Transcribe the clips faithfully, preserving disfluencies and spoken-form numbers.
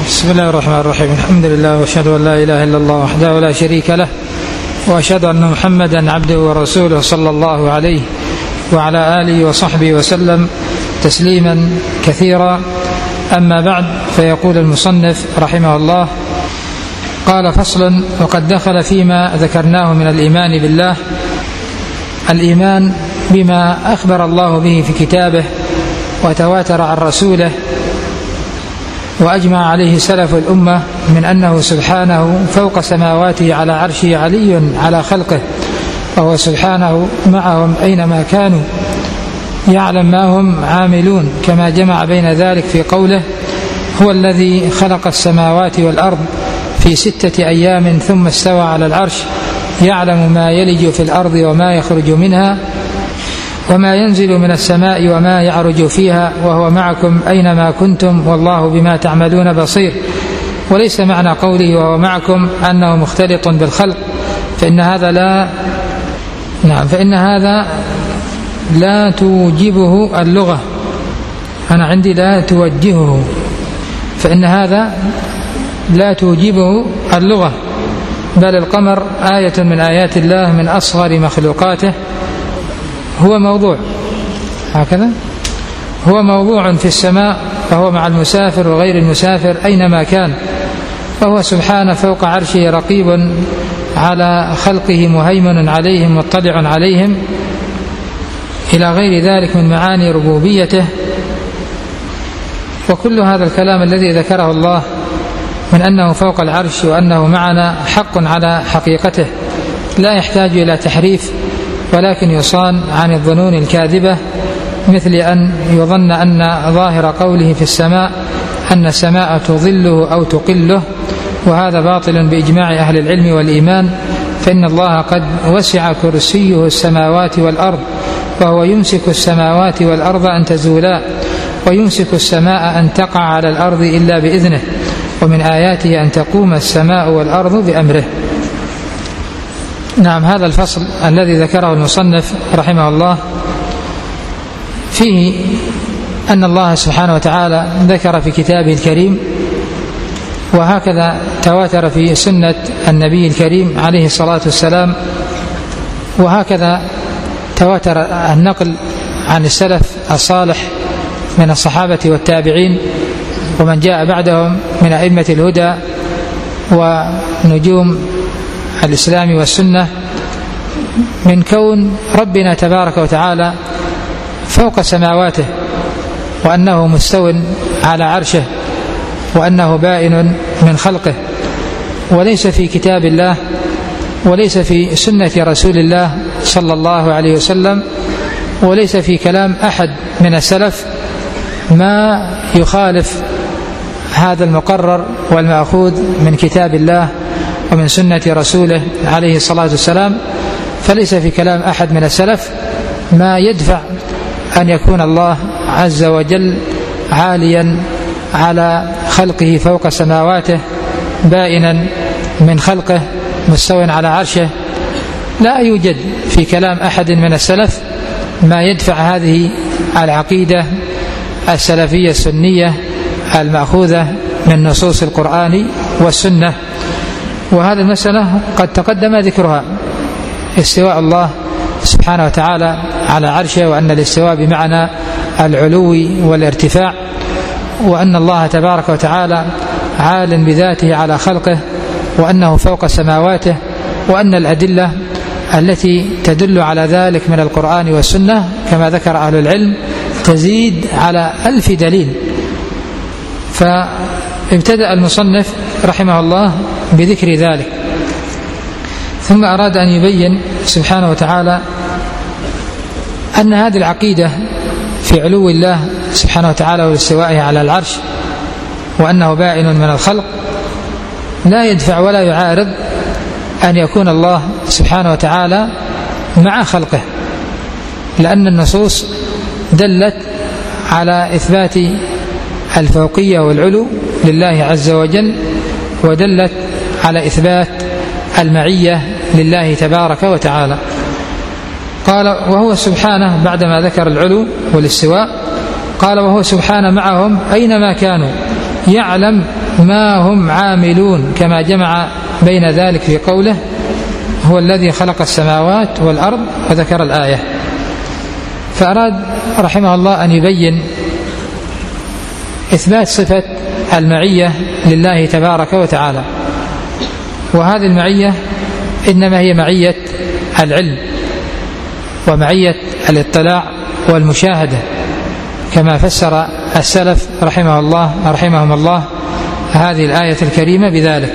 بسم الله الرحمن الرحيم. الحمد لله وأشهد أن لا إله إلا الله وحده لا شريك له، وأشهد أن محمدا عبده ورسوله صلى الله عليه وعلى آله وصحبه وسلم تسليما كثيرا. أما بعد، فيقول المصنف رحمه الله: قال: فصل. وقد دخل فيما ذكرناه من الإيمان بالله الإيمان بما أخبر الله به في كتابه وتواتر عن رسوله وأجمع عليه سلف الأمة من أنه سبحانه فوق سماواته على عرشه علي على خلقه، وهو سبحانه معهم أينما كانوا يعلم ما هم عاملون، كما جمع بين ذلك في قوله: هو الذي خلق السماوات والأرض في ستة أيام ثم استوى على العرش يعلم ما يلج في الأرض وما يخرج منها وما ينزل من السماء وما يعرج فيها، وهو معكم أينما كنتم والله بما تعملون بصير. وليس معنى قوله وهو معكم أنه مختلط بالخلق، فإن هذا لا نعم فإن هذا لا توجبه اللغة. أنا عندي لا توجهه، فإن هذا لا توجبه اللغة، بل القمر آية من آيات الله من أصغر مخلوقاته، هو موضوع هكذا هو موضوع في السماء، فهو مع المسافر وغير المسافر أينما كان، وهو سبحانه فوق عرشه رقيب على خلقه مهيمن عليهم مطلع عليهم، إلى غير ذلك من معاني ربوبيته. وكل هذا الكلام الذي ذكره الله من أنه فوق العرش وأنه معنا حق على حقيقته، لا يحتاج إلى تحريف، ولكن يصان عن الظنون الكاذبة، مثل أن يظن أن ظاهر قوله في السماء أن السماء تظله أو تقله، وهذا باطل بإجماع أهل العلم والإيمان، فإن الله قد وسع كرسيه السماوات والأرض، وهو يمسك السماوات والأرض أن تزولا، ويمسك السماء أن تقع على الأرض إلا بإذنه، ومن آياته أن تقوم السماء والأرض بأمره. نعم، هذا الفصل الذي ذكره المصنف رحمه الله فيه أن الله سبحانه وتعالى ذكر في كتابه الكريم، وهكذا تواتر في سنة النبي الكريم عليه الصلاة والسلام، وهكذا تواتر النقل عن السلف الصالح من الصحابة والتابعين ومن جاء بعدهم من أئمة الهدى ونجوم الإسلام والسنة، من كون ربنا تبارك وتعالى فوق سماواته، وأنه مستو على عرشه، وأنه بائن من خلقه، وليس في كتاب الله وليس في سنة رسول الله صلى الله عليه وسلم وليس في كلام أحد من السلف ما يخالف هذا المقرر والمأخوذ من كتاب الله ومن سنة رسوله عليه الصلاة والسلام. فليس في كلام أحد من السلف ما يدفع أن يكون الله عز وجل عاليا على خلقه فوق سماواته، بائنا من خلقه، مستوٍ على عرشه. لا يوجد في كلام أحد من السلف ما يدفع هذه العقيدة السلفية السنية المأخوذة من نصوص القرآن والسنة. وهذه المسألة قد تقدم ذكرها، استواء الله سبحانه وتعالى على عرشه، وأن الاستواء بمعنى العلو والارتفاع، وأن الله تبارك وتعالى عال بذاته على خلقه، وأنه فوق سماواته، وأن الأدلة التي تدل على ذلك من القرآن والسنة كما ذكر أهل العلم تزيد على ألف دليل. فابتدأ المصنف رحمه الله بذكر ذلك، ثم أراد أن يبين سبحانه وتعالى أن هذه العقيدة في علو الله سبحانه وتعالى واستوائه على العرش، وأنه بائن من الخلق، لا يدفع ولا يعارض أن يكون الله سبحانه وتعالى مع خلقه، لأن النصوص دلت على إثبات الفوقية والعلو لله عز وجل، ودلت على إثبات المعية لله تبارك وتعالى. قال: وهو سبحانه، بعدما ذكر العلو والاستواء قال: وهو سبحانه معهم أينما كانوا يعلم ما هم عاملون، كما جمع بين ذلك في قوله هو الذي خلق السماوات والأرض وذكر الآية. فأراد رحمه الله أن يبين إثبات صفة المعية لله تبارك وتعالى، وهذه المعية إنما هي معية العلم ومعية الاطلاع والمشاهدة، كما فسر السلف رحمه الله رحمهم الله هذه الآية الكريمة بذلك.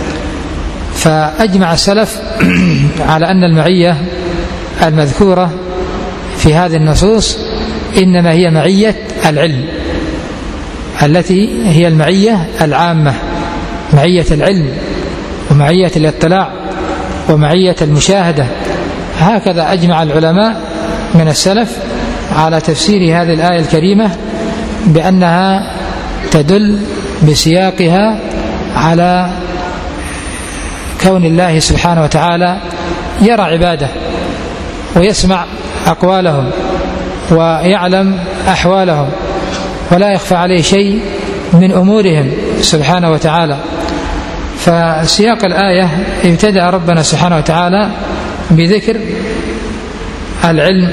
فأجمع السلف على أن المعية المذكورة في هذه النصوص إنما هي معية العلم، التي هي المعية العامة، معية العلم ومعية الاطلاع ومعية المشاهدة. هكذا أجمع العلماء من السلف على تفسير هذه الآية الكريمة بأنها تدل بسياقها على كون الله سبحانه وتعالى يرى عباده ويسمع أقوالهم ويعلم أحوالهم ولا يخفى عليه شيء من أمورهم سبحانه وتعالى. فسياق الآية ابتدأ ربنا سبحانه وتعالى بذكر العلم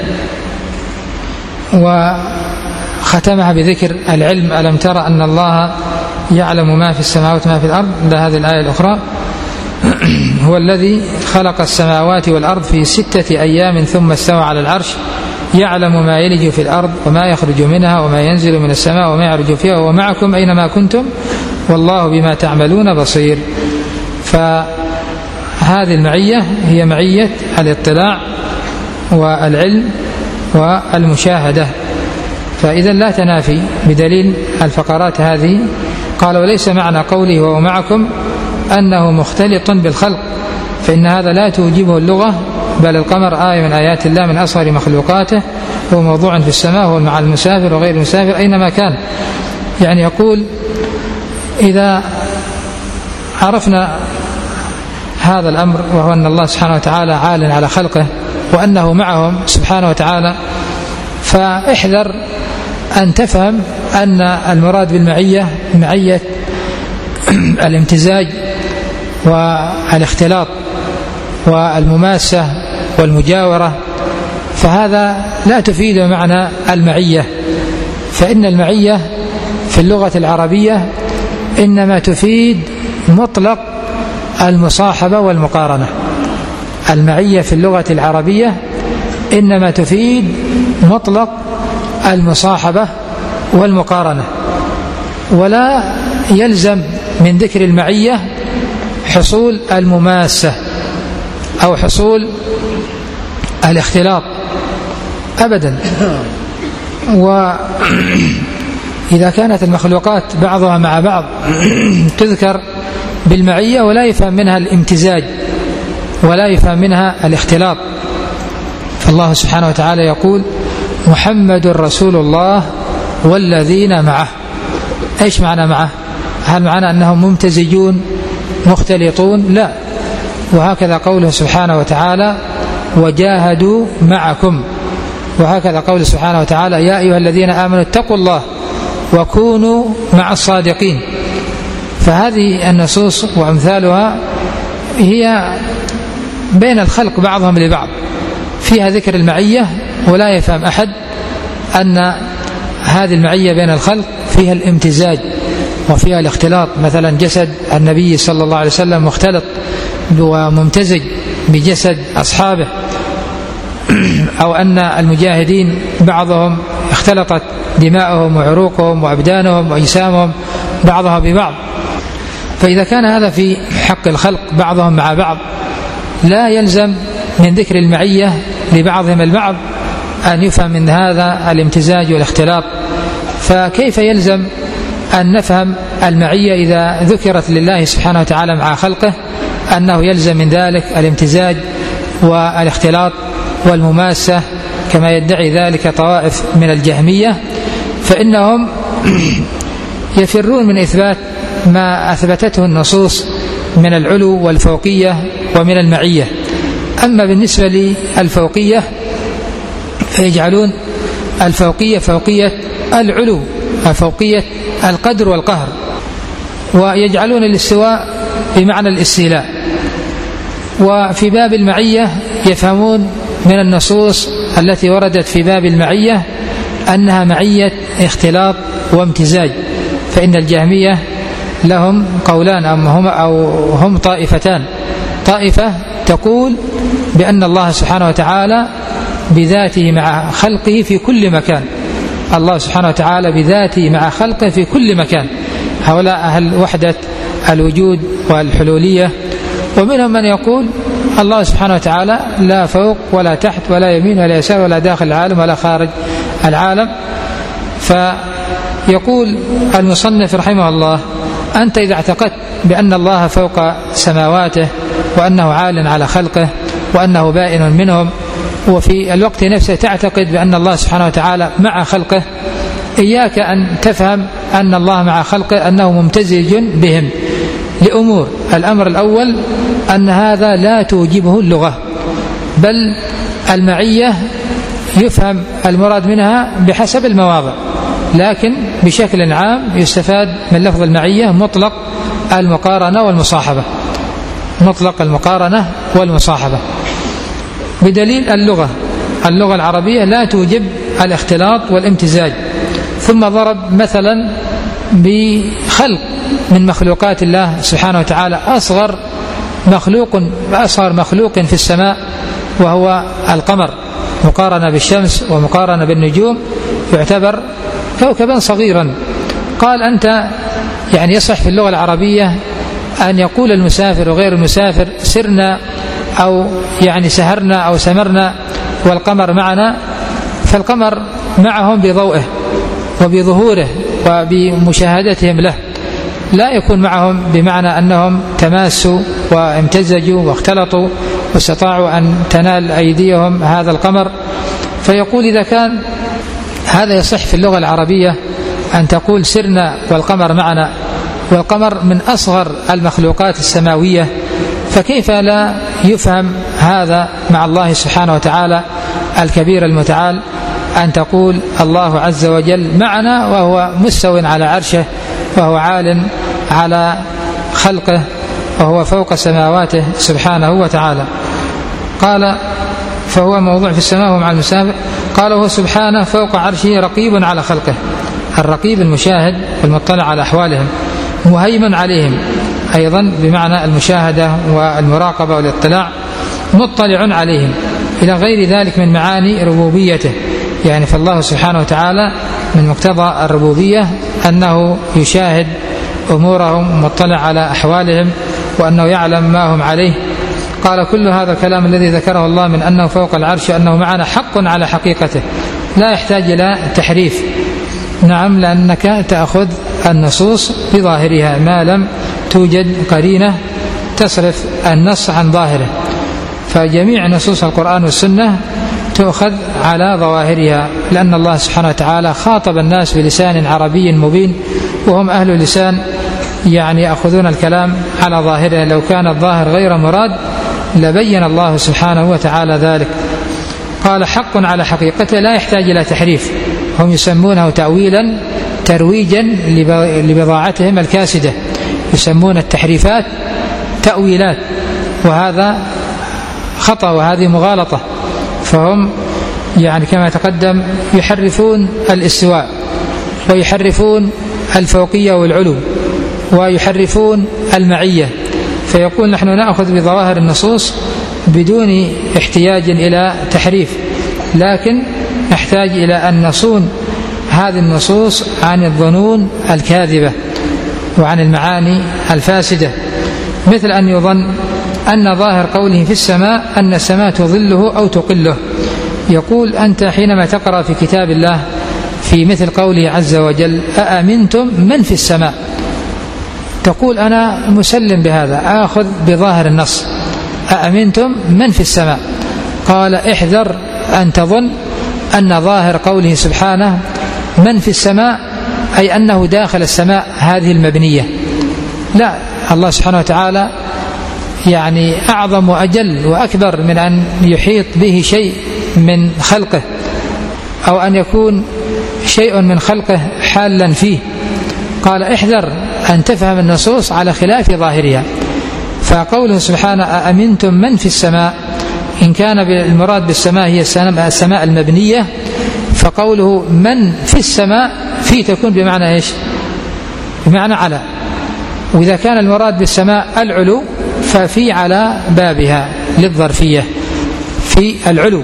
وختمها بذكر العلم. ألم ترى أن الله يعلم ما في السماوات وما في الأرض، لهذه الآية الأخرى هو الذي خلق السماوات والأرض في ستة أيام ثم استوى على العرش يعلم ما يلج في الأرض وما يخرج منها وما ينزل من السماء وما يعرج فيها وهو معكم أينما كنتم والله بما تعملون بصير. فهذه المعية هي معية الاطلاع والعلم والمشاهدة. فإذا لا تنافي بدليل الفقرات هذه. قال وليس معنى قوله وهو معكم أنه مختلط بالخلق، فإن هذا لا توجبه اللغة، بل القمر آية من آيات الله من أصغر مخلوقاته، هو موضوع في السماء، هو مع المسافر وغير المسافر أينما كان. يعني يقول إذا عرفنا هذا الأمر، وهو أن الله سبحانه وتعالى عال على خلقه وأنه معهم سبحانه وتعالى، فاحذر أن تفهم أن المراد بالمعية معية الامتزاج والاختلاط والمماسة والمجاورة، فهذا لا تفيد معنى المعية. فإن المعية في اللغة العربية إنما تفيد مطلق المصاحبة والمقارنة. المعية في اللغة العربية إنما تفيد مطلق المصاحبة والمقارنة، ولا يلزم من ذكر المعية حصول المماسة أو حصول الاختلاط أبدا. وإذا كانت المخلوقات بعضها مع بعض تذكر بالمعية ولا يفهم منها الامتزاج ولا يفهم منها الاختلاط، فالله سبحانه وتعالى يقول محمد رسول الله والذين معه. ايش معنى معه؟ هل معنى أنهم ممتزجون مختلطون؟ لا. وهكذا قوله سبحانه وتعالى وجاهدوا معكم، وهكذا قوله سبحانه وتعالى يا أيها الذين آمنوا اتقوا الله وكونوا مع الصادقين. فهذه النصوص وأمثالها هي بين الخلق بعضهم لبعض، فيها ذكر المعية، ولا يفهم أحد أن هذه المعية بين الخلق فيها الامتزاج وفيها الاختلاط. مثلا جسد النبي صلى الله عليه وسلم مختلط وممتزج بجسد أصحابه، أو أن المجاهدين بعضهم اختلطت دماؤهم وعروقهم وأبدانهم وأجسامهم بعضها ببعض. فإذا كان هذا في حق الخلق بعضهم مع بعض، لا يلزم من ذكر المعية لبعضهم البعض أن يفهم من هذا الامتزاج والاختلاط. فكيف يلزم أن نفهم المعية إذا ذكرت لله سبحانه وتعالى مع خلقه أنه يلزم من ذلك الامتزاج والاختلاط والمماسة كما يدعي ذلك طوائف من الجهمية؟ فإنهم يفرون من إثبات ما أثبتته النصوص من العلو والفوقية ومن المعية. أما بالنسبة للفوقية فيجعلون الفوقية فوقية العلو، فوقية القدر والقهر، ويجعلون الاستواء بمعنى الاستيلاء. وفي باب المعية يفهمون من النصوص التي وردت في باب المعية أنها معية اختلاط وامتزاج، فإن الجهمية لهم قولان هم أو هم طائفتان. طائفة تقول بأن الله سبحانه وتعالى بذاته مع خلقه في كل مكان، الله سبحانه وتعالى بذاته مع خلقه في كل مكان، هؤلاء أهل وحدة الوجود والحلولية. ومنهم من يقول الله سبحانه وتعالى لا فوق ولا تحت ولا يمين ولا يسار ولا داخل العالم ولا خارج العالم. فيقول المصنف رحمه الله: أنت إذا اعتقدت بأن الله فوق سماواته وأنه عال على خلقه وأنه بائن منهم، وفي الوقت نفسه تعتقد بأن الله سبحانه وتعالى مع خلقه، إياك أن تفهم أن الله مع خلقه أنه ممتزج بهم لأمور. الأمر الأول أن هذا لا توجبه اللغة، بل المعية يفهم المراد منها بحسب المواضع، لكن بشكل عام يستفاد من لفظ المعية مطلق المقارنة والمصاحبة، مطلق المقارنة والمصاحبة بدليل اللغة. اللغة العربية لا توجب الاختلاط والامتزاج. ثم ضرب مثلا بخلق من مخلوقات الله سبحانه وتعالى أصغر مخلوق أصغر مخلوق في السماء وهو القمر، مقارنة بالشمس ومقارنة بالنجوم يعتبر كوكبا صغيرا. قال أنت يعني يصح في اللغة العربية أن يقول المسافر وغير المسافر سرنا أو يعني سهرنا أو سمرنا والقمر معنا، فالقمر معهم بضوئه وبظهوره وبمشاهدتهم له، لا يكون معهم بمعنى أنهم تماسوا وامتزجوا واختلطوا واستطاعوا أن تنال أيديهم هذا القمر. فيقول إذا كان هذا يصح في اللغة العربية أن تقول سرنا والقمر معنا، والقمر من أصغر المخلوقات السماوية، فكيف لا يفهم هذا مع الله سبحانه وتعالى الكبير المتعال أن تقول الله عز وجل معنا وهو مستو على عرشه وهو عال على خلقه وهو فوق سماواته سبحانه وتعالى. قال فهو موضوع في السماء ومع المسافر. قال هو سبحانه فوق عرشه رقيب على خلقه، الرقيب المشاهد المطلع على أحوالهم، مهيمن عليهم أيضا بمعنى المشاهدة والمراقبة والاطلاع، مطلع عليهم، إلى غير ذلك من معاني ربوبيته. يعني فالله سبحانه وتعالى من مقتضى الربوبية أنه يشاهد أمورهم مطلع على أحوالهم وأنه يعلم ما هم عليه. قال كل هذا الكلام الذي ذكره الله من أنه فوق العرش أنه معنا حق على حقيقته، لا يحتاج إلى تحريف. نعم، لأنك تأخذ النصوص بظاهرها ما لم توجد قرينة تصرف النص عن ظاهره، فجميع نصوص القرآن والسنة تؤخذ على ظواهرها، لأن الله سبحانه وتعالى خاطب الناس بلسان عربي مبين، وهم أهل اللسان يعني يأخذون الكلام على ظاهره. لو كان الظاهر غير مراد لبين الله سبحانه وتعالى ذلك. قال حق على حقيقته لا يحتاج إلى تحريف، هم يسمونه تأويلا ترويجا لبضاعتهم الكاسدة، يسمون التحريفات تأويلات، وهذا خطأ وهذه مغالطة. فهم يعني كما تقدم يحرفون الاستواء ويحرفون الفوقية والعلو ويحرفون المعية، فيقول نحن نأخذ بظواهر النصوص بدون احتياج إلى تحريف، لكن نحتاج إلى أن نصون هذه النصوص عن الظنون الكاذبة وعن المعاني الفاسدة، مثل أن يظن أن ظاهر قوله في السماء أن السماء تظله أو تقله. يقول أنت حينما تقرأ في كتاب الله في مثل قوله عز وجل أأمنتم من في السماء، تقول أنا مسلم بهذا، آخذ بظاهر النص أأمنتم من في السماء. قال احذر أن تظن أن ظاهر قوله سبحانه من في السماء أي أنه داخل السماء هذه المبنية، لا، الله سبحانه وتعالى يعني أعظم وأجل وأكبر من أن يحيط به شيء من خلقه أو أن يكون شيء من خلقه حالا فيه. قال احذر أن تفهم النصوص على خلاف ظاهرها. فقوله سبحانه أأمنتم من في السماء، إن كان المراد بالسماء هي السماء المبنية، فقوله من في السماء في تكون بمعنى إيش؟ بمعنى على. وإذا كان المراد بالسماء العلو ففي على بابها للظرفية في العلو.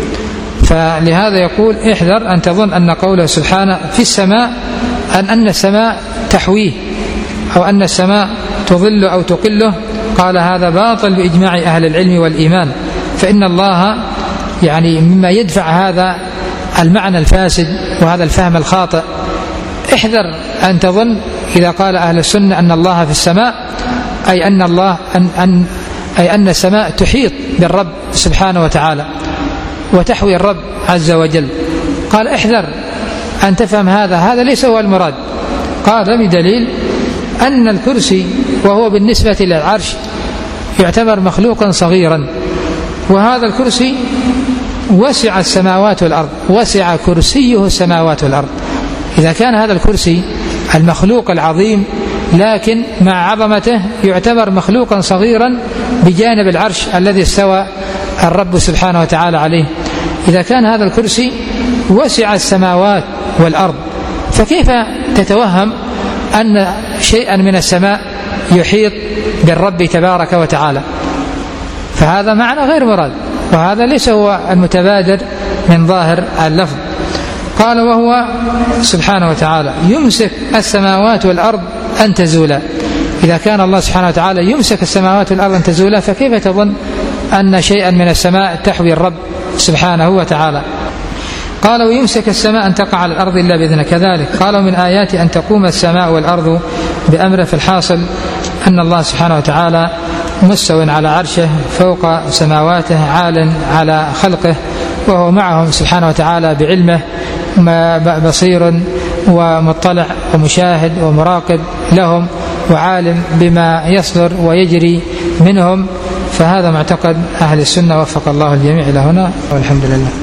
فلهذا يقول احذر أن تظن أن قوله سبحانه في السماء أن أن السماء تحويه أو أن السماء تظل أو تقله. قال هذا باطل بإجماع أهل العلم والإيمان، فإن الله يعني مما يدفع هذا المعنى الفاسد وهذا الفهم الخاطئ. احذر أن تظن إذا قال أهل السنة أن الله في السماء أي أن الله أن أن أي أن السماء تحيط بالرب سبحانه وتعالى وتحوي الرب عز وجل. قال احذر أن تفهم هذا، هذا ليس هو المراد. قال بدليل أن الكرسي وهو بالنسبة للعرش يعتبر مخلوقا صغيرا، وهذا الكرسي وسع السماوات والأرض، وسع كرسيه السماوات والأرض. إذا كان هذا الكرسي المخلوق العظيم لكن مع عظمته يعتبر مخلوقا صغيرا بجانب العرش الذي استوى الرب سبحانه وتعالى عليه، إذا كان هذا الكرسي وسع السماوات والأرض، فكيف تتوهم أن شيئا من السماء يحيط بالرب تبارك وتعالى؟ فهذا معنى غير مراد، وهذا ليس هو المتبادر من ظاهر اللفظ. قال وهو سبحانه وتعالى يمسك السماوات والأرض أن تزولا. إذا كان الله سبحانه وتعالى يمسك السماوات والأرض أن تزولا، فكيف تظن أن شيئا من السماء تحوي الرب سبحانه وتعالى؟ قال ويمسك السماء أن تقع على الأرض إلا بإذنه كذلك. قال من آيات أن تقوم السماء والأرض بأمره. في الحاصل أن الله سبحانه وتعالى مستو على عرشه فوق سماواته، عال على خلقه، وهو معهم سبحانه وتعالى بعلمه، بصير ومطلع ومشاهد ومراقب لهم، وعالم بما يصدر ويجري منهم. فهذا معتقد أهل السنة، وفق الله الجميع إلى هنا، والحمد لله.